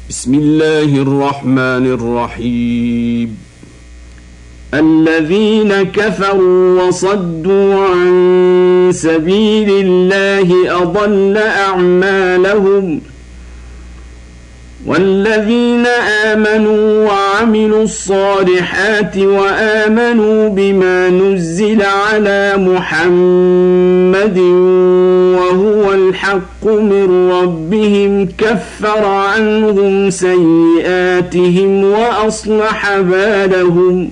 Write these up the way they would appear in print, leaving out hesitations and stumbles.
بسم الله الرحمن الرحيم. الذين كفروا وصدوا عن سبيل الله أضل أعمالهم، والذين آمنوا وعملوا الصالحات وآمنوا بما نزل على محمد وهو الحق من ربهم كفر عنهم سيئاتهم وأصلح بالهم.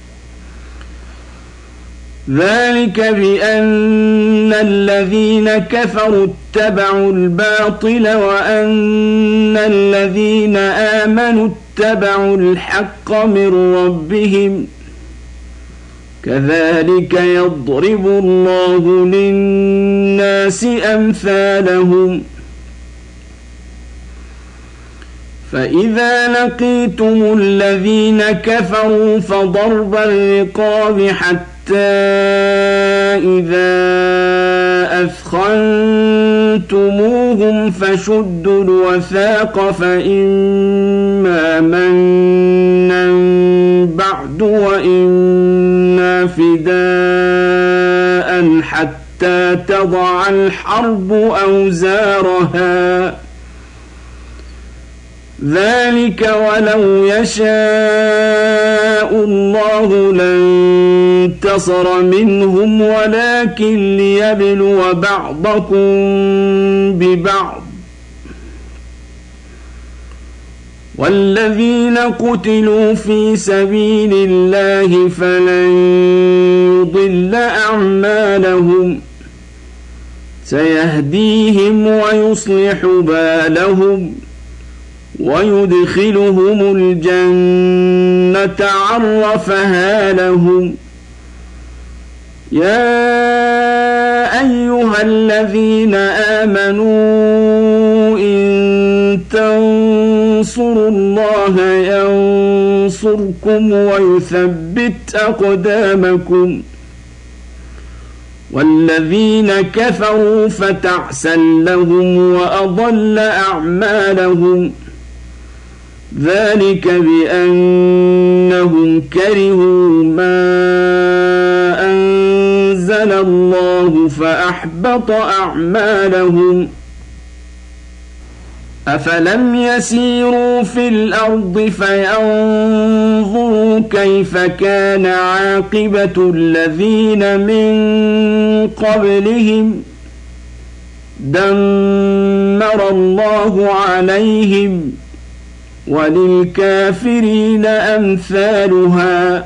ذلك بأن الذين كفروا اتبعوا الباطل وأن الذين آمنوا اتبعوا الحق من ربهم، كذلك يضرب الله للناس أمثالهم. فإذا لقيتم الذين كفروا فضرب الرقاب حتى إذا أثخنتموهم فشدوا الوثاق، فإما منا بعد وإما فداء حتى تضع الحرب أوزارها. ذلك ولو يشاء الله لانتصر منهم ولكن ليبلو بعضكم ببعض. والذين قتلوا في سبيل الله فلن يضل أعمالهم، سيهديهم ويصلح بالهم ويدخلهم الجنة عرفها لهم. يا أيها الذين آمنوا إن تنصروا الله ينصركم ويثبت أقدامكم. والذين كفروا فتعسا لهم وأضل أعمالهم. ذلك بأنهم كرهوا ما أنزل الله فأحبط أعمالهم. أفلم يسيروا في الأرض فينظروا كيف كان عاقبة الذين من قبلهم، دمر الله عليهم وللكافرين أمثالها.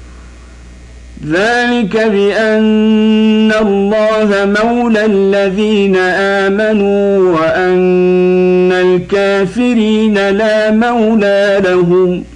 ذلك بأن الله مولى الذين آمنوا وأن الكافرين لا مولى لهم.